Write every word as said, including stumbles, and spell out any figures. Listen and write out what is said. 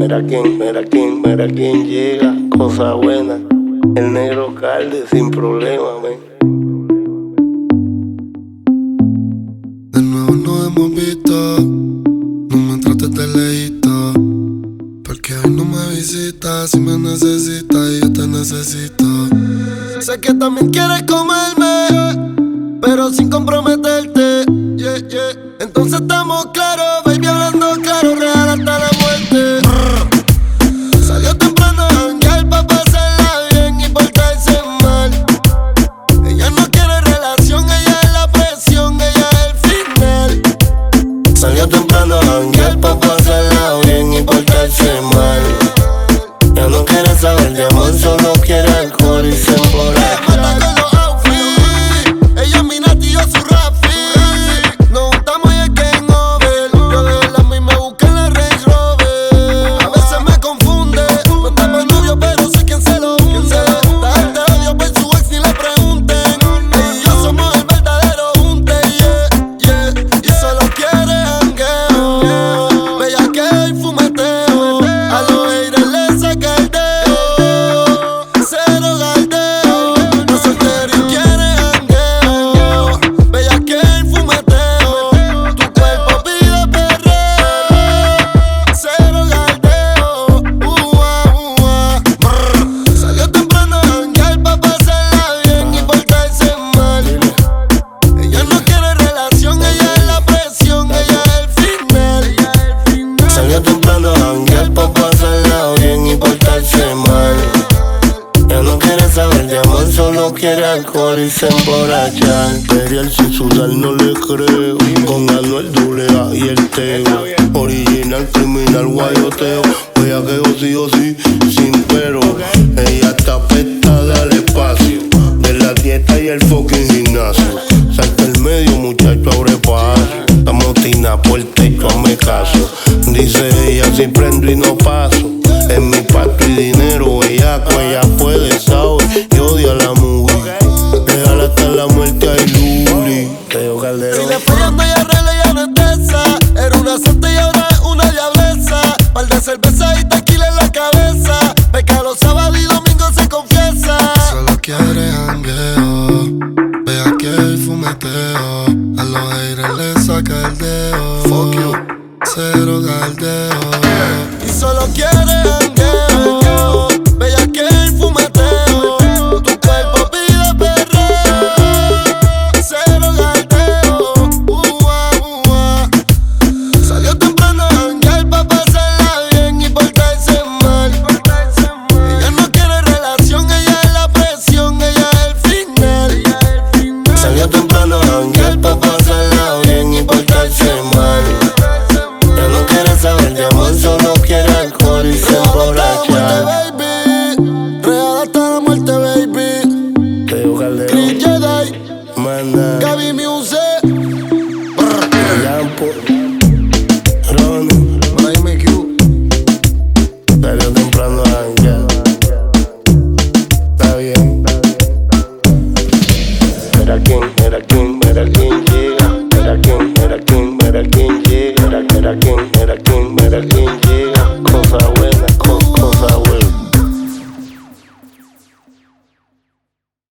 Mira quién, mira quién, mira quién llega, cosa buena. El negro Calde sin problema, ven. De nuevo nos hemos visto, no me trates de lejito, porque hoy no me visitas. Si me necesitas y yo te necesito. Sé que también quieres comerme, pero sin comprometerte, yeah, yeah. Entonces estamos claros, baby, hablando claro, real hasta la muerte. Salió temprano a janguear pa' pasarla bien y portarse mal. Ella no quiere relación, ella es la presión, ella es el final. Salió temprano a janguear pa' pasarla bien y portarse mal. Ella no quiere saber de amor, solo quiere alcohol y se emborracha. Solo quiere alcohol y se emborracha. Imperial sin sudar no le creo. Con Anuel doble A y el Teo. Original, criminal, guayoteo. Bellaqueo sí o sí, sin pero. Ella está afectada al espacio de la dieta y el fucking gimnasio. Salta el medio, muchacho, abre paso. Estamos tina, puerta y tú hazme caso. Dice ella, si prendo y no paso. En mi pato y dinero, bellaco, ella puede, sabe. Y odia a la movie. Déjala hasta la muerte a Luli. Teo Calderón. Si le fallando y arregla ya no es de esa. Era una santa y ahora es una diableza. Par de cerveza y tequila en la cabeza. Peca los sábados y domingos se confiesa. Solo quiere jangueo, vea que el fumeteo. A los haters le saca el dedo. Fuck you, cero galdeo. Y solo quiere jangueo, vea que el fumeteo. Tu cuerpo pide perreo, cero galdeo. Ua, ua. Salió temprano a janguear pa' pasarla bien y portarse mal. Ella no quiere relación, ella es la presión, ella es el final. Salió temprano a janguear pa' pasarla bien y portarse mal. Ella no quiere saber de amor, solo quiere alcohol y se emborracha. Real hasta la muerte, baby. Teo Calderón. Chris Jedi, Manda. Gaby Music, Lampo. Ronnie. Miami Q. Salió temprano a janguear. Está bien. Mira quién, mira quién, mira quién llega. Mira quién, mira quién, mira quién llega.